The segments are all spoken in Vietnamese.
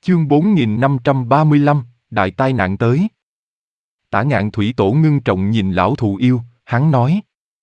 Chương 4535, đại tai nạn tới. Tả Ngạn Thủy Tổ ngưng trọng nhìn lão thù yêu, hắn nói.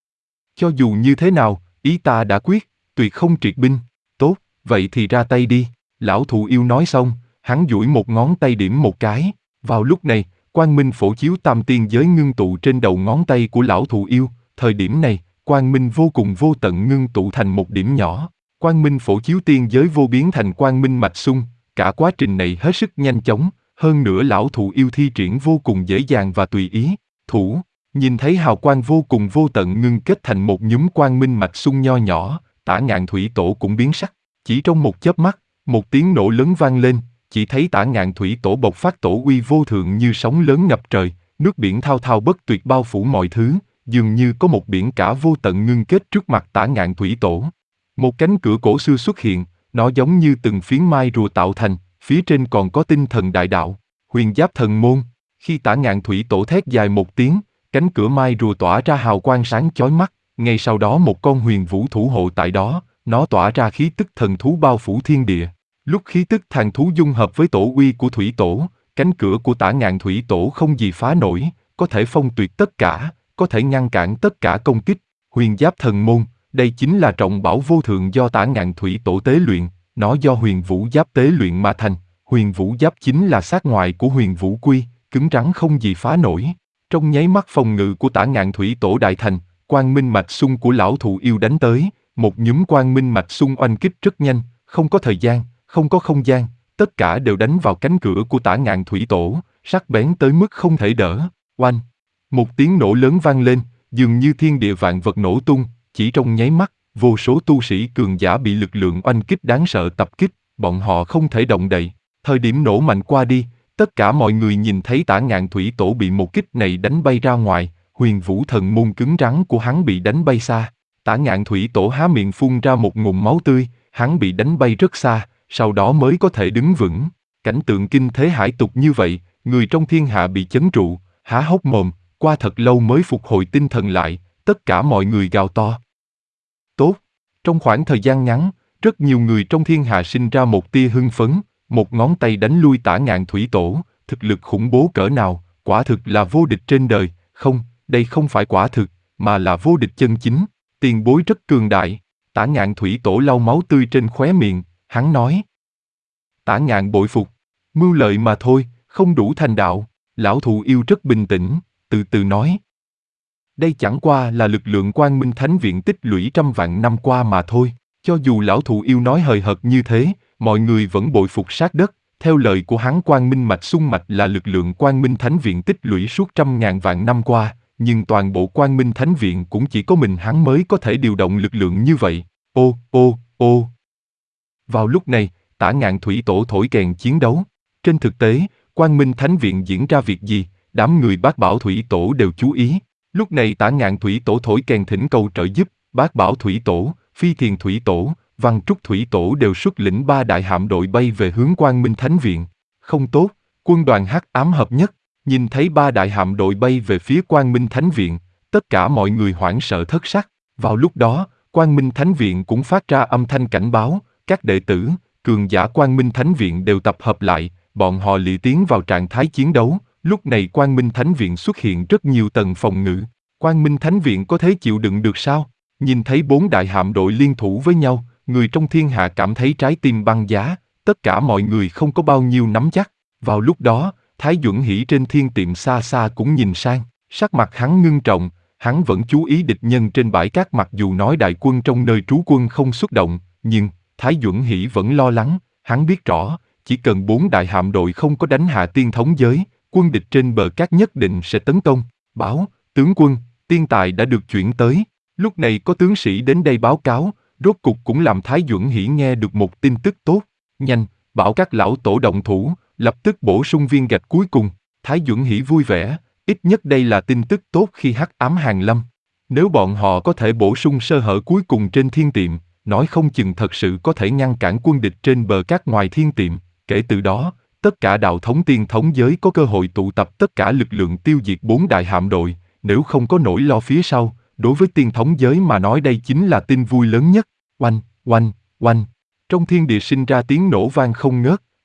Cho dù như thế nào, ý ta đã quyết, tuyệt không triệt binh. Tốt, vậy thì ra tay đi. Lão thù yêu nói xong, hắn duỗi một ngón tay điểm một cái. Vào lúc này, quang minh phổ chiếu tam tiên giới ngưng tụ trên đầu ngón tay của lão thù yêu. Thời điểm này, quang minh vô cùng vô tận ngưng tụ thành một điểm nhỏ. Quang minh phổ chiếu tiên giới vô biến thành quang minh mạch xung. Cả quá trình này hết sức nhanh chóng, hơn nữa lão thụ yêu thi triển vô cùng dễ dàng và tùy ý. Nhìn thấy hào quang vô cùng vô tận ngưng kết thành một nhúm quang minh mạch xung nho nhỏ, Tả Ngạn Thủy Tổ cũng biến sắc. Chỉ trong một chớp mắt, một tiếng nổ lớn vang lên, chỉ thấy Tả Ngạn Thủy Tổ bộc phát tổ uy vô thượng như sóng lớn ngập trời, nước biển thao thao bất tuyệt bao phủ mọi thứ, dường như có một biển cả vô tận ngưng kết trước mặt Tả Ngạn Thủy Tổ. Một cánh cửa cổ xưa xuất hiện, nó giống như từng phiến mai rùa tạo thành, phía trên còn có tinh thần đại đạo, huyền giáp thần môn. Khi Tả Ngạn Thủy Tổ thét dài một tiếng, cánh cửa mai rùa tỏa ra hào quang sáng chói mắt, ngay sau đó một con huyền vũ thủ hộ tại đó, nó tỏa ra khí tức thần thú bao phủ thiên địa. Lúc khí tức thần thú dung hợp với tổ uy của Thủy Tổ, cánh cửa của Tả Ngạn Thủy Tổ không gì phá nổi, có thể phong tuyệt tất cả, có thể ngăn cản tất cả công kích. Huyền giáp thần môn, đây chính là trọng bảo vô thượng do Tả Ngạn Thủy Tổ tế luyện, nó do huyền vũ giáp tế luyện mà thành. Huyền vũ giáp chính là sát ngoại của huyền vũ quy, cứng rắn không gì phá nổi. Trong nháy mắt phòng ngự của Tả Ngạn Thủy Tổ đại thành, quang minh mạch xung của lão thụ yêu đánh tới, một nhúm quang minh mạch xung oanh kích rất nhanh, không có thời gian, không có không gian, tất cả đều đánh vào cánh cửa của Tả Ngạn Thủy Tổ, sắc bén tới mức không thể đỡ. Oanh! Một tiếng nổ lớn vang lên, dường như thiên địa vạn vật nổ tung, chỉ trong nháy mắt, vô số tu sĩ cường giả bị lực lượng oanh kích đáng sợ tập kích, bọn họ không thể động đậy. Thời điểm nổ mạnh qua đi, tất cả mọi người nhìn thấy Tả Ngạn Thủy Tổ bị một kích này đánh bay ra ngoài, huyền vũ thần môn cứng rắn của hắn bị đánh bay xa. Tả Ngạn Thủy Tổ há miệng phun ra một ngụm máu tươi, hắn bị đánh bay rất xa, sau đó mới có thể đứng vững. Cảnh tượng kinh thế hải tục như vậy, người trong thiên hạ bị chấn trụ, há hốc mồm, qua thật lâu mới phục hồi tinh thần lại, tất cả mọi người gào to. Tốt! Trong khoảng thời gian ngắn, rất nhiều người trong thiên hạ sinh ra một tia hưng phấn, một ngón tay đánh lui Tả Ngạn Thủy Tổ, thực lực khủng bố cỡ nào, quả thực là vô địch trên đời. Không, đây không phải quả thực, mà là vô địch chân chính, tiền bối rất cường đại. Tả Ngạn Thủy Tổ lau máu tươi trên khóe miệng, hắn nói. Tả Ngạn bội phục, mưu lợi mà thôi, không đủ thành đạo. Lão thụ yêu rất bình tĩnh, từ từ nói. Đây chẳng qua là lực lượng Quang Minh Thánh Viện tích lũy trăm vạn năm qua mà thôi. Cho dù lão thụ yêu nói hời hợt như thế, mọi người vẫn bội phục sát đất. Theo lời của hắn, Quang Minh Mạch Xung Mạch là lực lượng Quang Minh Thánh Viện tích lũy suốt trăm ngàn vạn năm qua, nhưng toàn bộ Quang Minh Thánh Viện cũng chỉ có mình hắn mới có thể điều động lực lượng như vậy. Ô. Vào lúc này, Tả Ngạn Thủy Tổ thổi kèn chiến đấu. Trên thực tế, Quang Minh Thánh Viện diễn ra việc gì, đám người Bát Bảo Thủy Tổ đều chú ý. Lúc này Tả Ngạn Thủy Tổ thổi kèn thỉnh cầu trợ giúp, Bát Bảo Thủy Tổ, Phi Thiền Thủy Tổ, Văn Trúc Thủy Tổ đều xuất lĩnh 3 đại hạm đội bay về hướng Quang Minh Thánh Viện. Không tốt, quân đoàn Hắc Ám hợp nhất, nhìn thấy 3 đại hạm đội bay về phía Quang Minh Thánh Viện, tất cả mọi người hoảng sợ thất sắc. Vào lúc đó, Quang Minh Thánh Viện cũng phát ra âm thanh cảnh báo, các đệ tử, cường giả Quang Minh Thánh Viện đều tập hợp lại, bọn họ liều tiến vào trạng thái chiến đấu. Lúc này Quang Minh Thánh Viện xuất hiện rất nhiều tầng phòng ngự. Quang Minh Thánh Viện có thể chịu đựng được sao? Nhìn thấy 4 đại hạm đội liên thủ với nhau, người trong thiên hạ cảm thấy trái tim băng giá, tất cả mọi người không có bao nhiêu nắm chắc. Vào lúc đó, Thái Duẩn Hỷ trên thiên tiệm xa xa cũng nhìn sang, sắc mặt hắn ngưng trọng, hắn vẫn chú ý địch nhân trên bãi cát mặc dù nói đại quân trong nơi trú quân không xuất động, nhưng Thái Duẩn Hỷ vẫn lo lắng, hắn biết rõ, chỉ cần 4 đại hạm đội không có đánh hạ tiên thống giới, quân địch trên bờ cát nhất định sẽ tấn công. Báo, tướng quân, tiên tài đã được chuyển tới. Lúc này có tướng sĩ đến đây báo cáo, rốt cục cũng làm Thái Duẩn Hỷ nghe được một tin tức tốt. Nhanh, bảo các lão tổ động thủ, lập tức bổ sung viên gạch cuối cùng. Thái Duẩn Hỷ vui vẻ, ít nhất đây là tin tức tốt khi Hắc Ám hàng lâm. Nếu bọn họ có thể bổ sung sơ hở cuối cùng trên thiên tiệm, nói không chừng thật sự có thể ngăn cản quân địch trên bờ cát ngoài thiên tiệm. Kể từ đó, tất cả đạo thống tiên thống giới có cơ hội tụ tập tất cả lực lượng tiêu diệt 4 đại hạm đội, nếu không có nỗi lo phía sau, đối với tiên thống giới mà nói đây chính là tin vui lớn nhất. Oanh. Trong thiên địa sinh ra tiếng nổ vang không ngớt,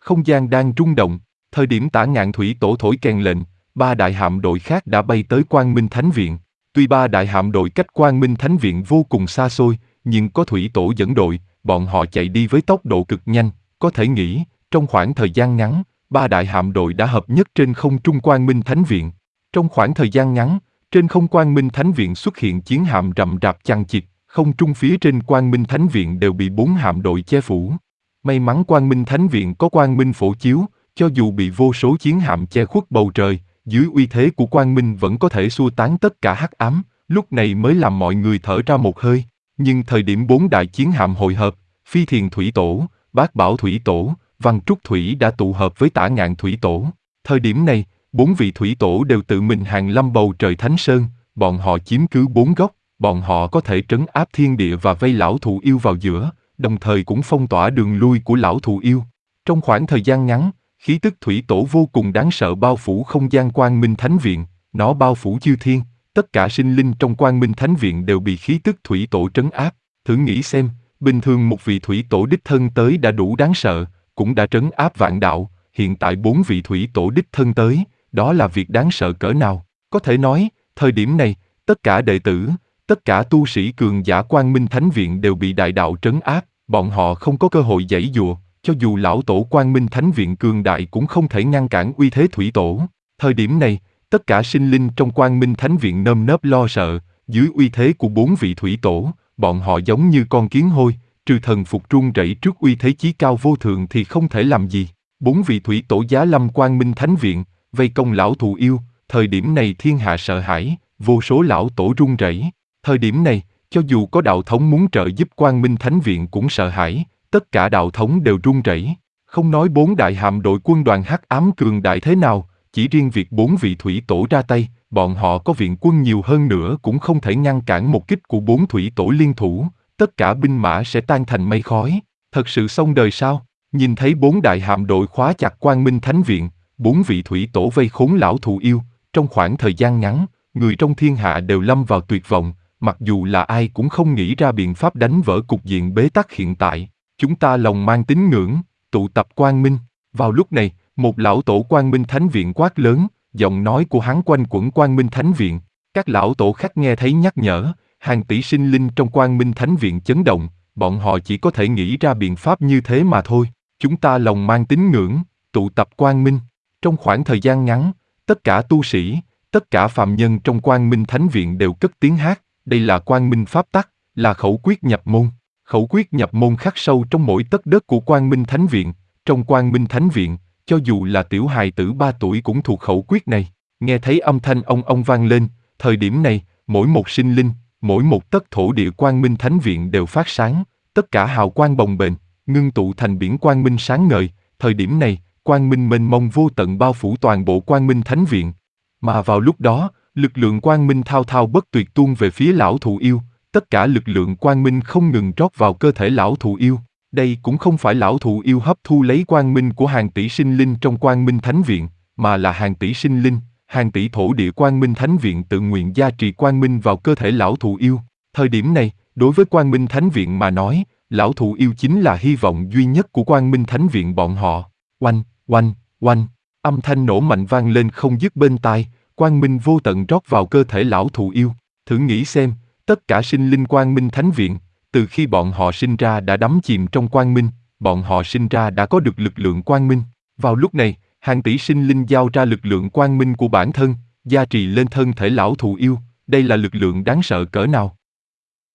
Không gian đang rung động, thời điểm Tả Ngạn Thủy Tổ thổi kèn lệnh, ba đại hạm đội khác đã bay tới Quang Minh Thánh Viện. Tuy ba đại hạm đội cách Quang Minh Thánh Viện vô cùng xa xôi, nhưng có Thủy Tổ dẫn đội, bọn họ chạy đi với tốc độ cực nhanh, có thể nghĩ, trong khoảng thời gian ngắn, ba đại hạm đội đã hợp nhất trên không trung Quang Minh Thánh Viện. Trong khoảng thời gian ngắn, trên không Quang Minh Thánh Viện xuất hiện chiến hạm rậm rạp chằng chịt, không trung phía trên Quang Minh Thánh Viện đều bị 4 hạm đội che phủ. May mắn Quang Minh Thánh Viện có Quang Minh phổ chiếu, cho dù bị vô số chiến hạm che khuất bầu trời, dưới uy thế của Quang Minh vẫn có thể xua tán tất cả hắc ám, lúc này mới làm mọi người thở ra một hơi. Nhưng thời điểm 4 đại chiến hạm hội hợp, Phi Thiền Thủy Tổ, Bát Bảo Thủy Tổ, Văn Trúc Thủy đã tụ hợp với Tả Ngạn Thủy Tổ. Thời điểm này, 4 vị Thủy Tổ đều tự mình hàng lâm bầu trời Thánh Sơn, bọn họ chiếm cứ 4 góc, bọn họ có thể trấn áp thiên địa và vây lão thụ yêu vào giữa, đồng thời cũng phong tỏa đường lui của lão thụ yêu. Trong khoảng thời gian ngắn, khí tức Thủy Tổ vô cùng đáng sợ bao phủ không gian Quang Minh Thánh Viện, nó bao phủ chư thiên, tất cả sinh linh trong Quang Minh Thánh Viện đều bị khí tức Thủy Tổ trấn áp. Thử nghĩ xem, bình thường một vị Thủy Tổ đích thân tới đã đủ đáng sợ, cũng đã trấn áp vạn đạo, hiện tại 4 vị Thủy Tổ đích thân tới, đó là việc đáng sợ cỡ nào. Có thể nói, thời điểm này, tất cả đệ tử, tất cả tu sĩ cường giả Quang Minh Thánh Viện đều bị đại đạo trấn áp, bọn họ không có cơ hội giãy giụa, cho dù lão tổ Quang Minh Thánh Viện cường đại cũng không thể ngăn cản uy thế Thủy Tổ. Thời điểm này, tất cả sinh linh trong Quang Minh Thánh Viện nơm nớp lo sợ, dưới uy thế của 4 vị Thủy Tổ, bọn họ giống như con kiến hôi, trừ thần phục run rẩy trước uy thế chí cao vô thượng thì không thể làm gì. 4 vị Thủy Tổ giá lâm Quang Minh Thánh Viện, vây công lão thù yêu, thời điểm này thiên hạ sợ hãi, vô số lão tổ run rẩy. Thời điểm này, cho dù có đạo thống muốn trợ giúp Quang Minh Thánh Viện cũng sợ hãi, tất cả đạo thống đều run rẩy. Không nói 4 đại hạm đội quân đoàn hắc ám cường đại thế nào, chỉ riêng việc 4 vị Thủy Tổ ra tay, bọn họ có viện quân nhiều hơn nữa cũng không thể ngăn cản một kích của 4 Thủy Tổ liên thủ, tất cả binh mã sẽ tan thành mây khói. Thật sự xong đời sao? Nhìn thấy 4 đại hạm đội khóa chặt Quang Minh Thánh Viện, 4 vị Thủy Tổ vây khốn lão thù yêu, trong khoảng thời gian ngắn, người trong thiên hạ đều lâm vào tuyệt vọng, mặc dù là ai cũng không nghĩ ra biện pháp đánh vỡ cục diện bế tắc hiện tại. Chúng ta lòng mang tín ngưỡng, tụ tập quang minh. Vào lúc này, một lão tổ Quang Minh Thánh Viện quát lớn, giọng nói của hắn quanh quẩn Quang Minh Thánh Viện. Các lão tổ khác nghe thấy nhắc nhở, hàng tỷ sinh linh trong Quang Minh Thánh Viện chấn động, bọn họ chỉ có thể nghĩ ra biện pháp như thế mà thôi. Chúng ta lòng mang tín ngưỡng, tụ tập quang minh. Trong khoảng thời gian ngắn, tất cả tu sĩ, tất cả phàm nhân trong Quang Minh Thánh Viện đều cất tiếng hát, đây là Quang Minh Pháp Tắc, là khẩu quyết nhập môn. Khẩu quyết nhập môn khắc sâu trong mỗi tấc đất của Quang Minh Thánh Viện. Trong Quang Minh Thánh Viện, cho dù là tiểu hài tử 3 tuổi cũng thuộc khẩu quyết này. Nghe thấy âm thanh ông vang lên, thời điểm này, mỗi một sinh linh, mỗi một tấc thổ địa Quang Minh Thánh Viện đều phát sáng, tất cả hào quang bồng bềnh, ngưng tụ thành biển quang minh sáng ngời. Thời điểm này, quang minh mênh mông vô tận bao phủ toàn bộ Quang Minh Thánh Viện. Mà vào lúc đó, lực lượng quang minh thao thao bất tuyệt tuôn về phía lão thụ yêu, tất cả lực lượng quang minh không ngừng rót vào cơ thể lão thụ yêu. Đây cũng không phải lão thụ yêu hấp thu lấy quang minh của hàng tỷ sinh linh trong Quang Minh Thánh Viện, mà là hàng tỷ sinh linh, hàng tỷ thổ địa Quang Minh Thánh Viện tự nguyện gia trì quang minh vào cơ thể lão thụ yêu. Thời điểm này, đối với Quang Minh Thánh Viện mà nói, lão thụ yêu chính là hy vọng duy nhất của Quang Minh Thánh Viện bọn họ. Oanh, oanh, oanh, âm thanh nổ mạnh vang lên không dứt bên tai, quang minh vô tận rót vào cơ thể lão thụ yêu. Thử nghĩ xem, tất cả sinh linh Quang Minh Thánh Viện, từ khi bọn họ sinh ra đã đắm chìm trong quang minh, bọn họ sinh ra đã có được lực lượng quang minh. Vào lúc này, hàng tỷ sinh linh giao ra lực lượng quang minh của bản thân, gia trì lên thân thể lão thụ yêu, đây là lực lượng đáng sợ cỡ nào.